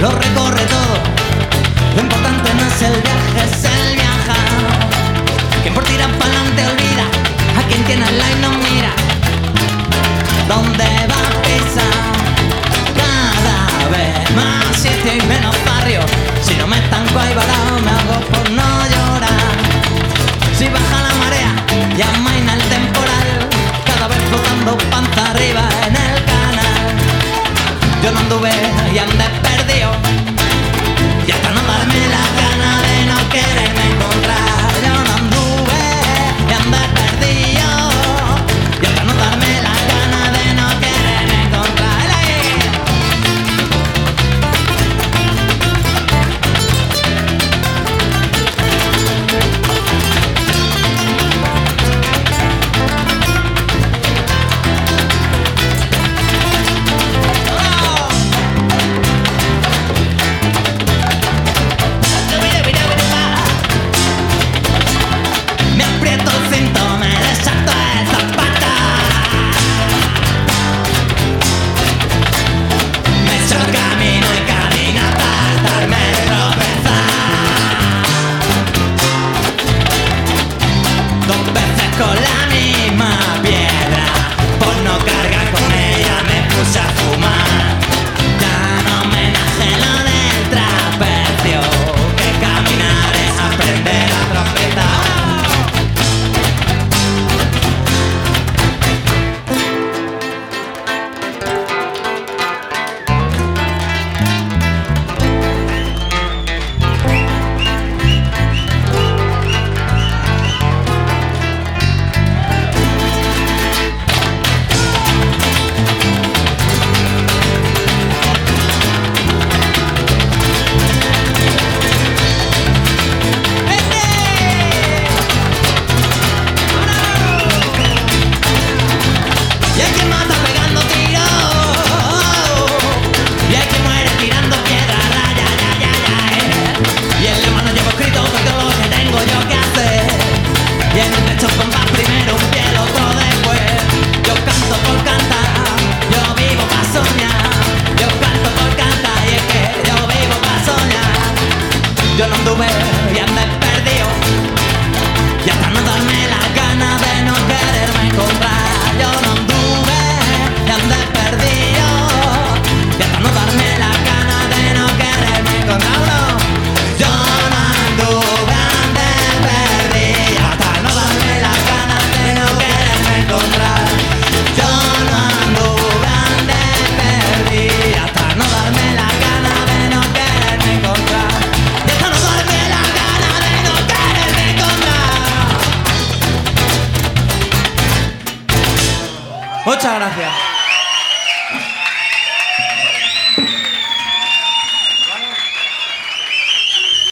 lo recorre todo. Lo importante no es el viaje, es el viajar. Quien por tirar pa'lante olvida a quien tiene al lado y no mira dónde va a pisar. Cada vez más sitio y menos barrio. Si no me estanco ahí varado, me hago por no llorar. Si baja la marea y amaina el temporal, cada vez flotando panza arriba en el canal. Yo no anduve y andé perdido, y hasta no darme la gana de no quererme encontrar. Yo no anduve y andé perdido, y hasta no darme la gana de no quererme encontrar. Con la misma piedra, por no cargar con ella me puse a fumar. Ya no me nace lo del trapecio, que caminar es aprender a trompetar. Yo no anduve y andé perdido, y hasta no darme la gana de no quererme encontrar. Yo no anduve y andé perdido, y hasta no darme la gana de no quererme encontrar. Yo no anduve, andé perdido, hasta no darme la gana de no quererme encontrar. Yo no anduve, andé perdido, hasta no darme la gana de no quererme encontrar. Muchas gracias.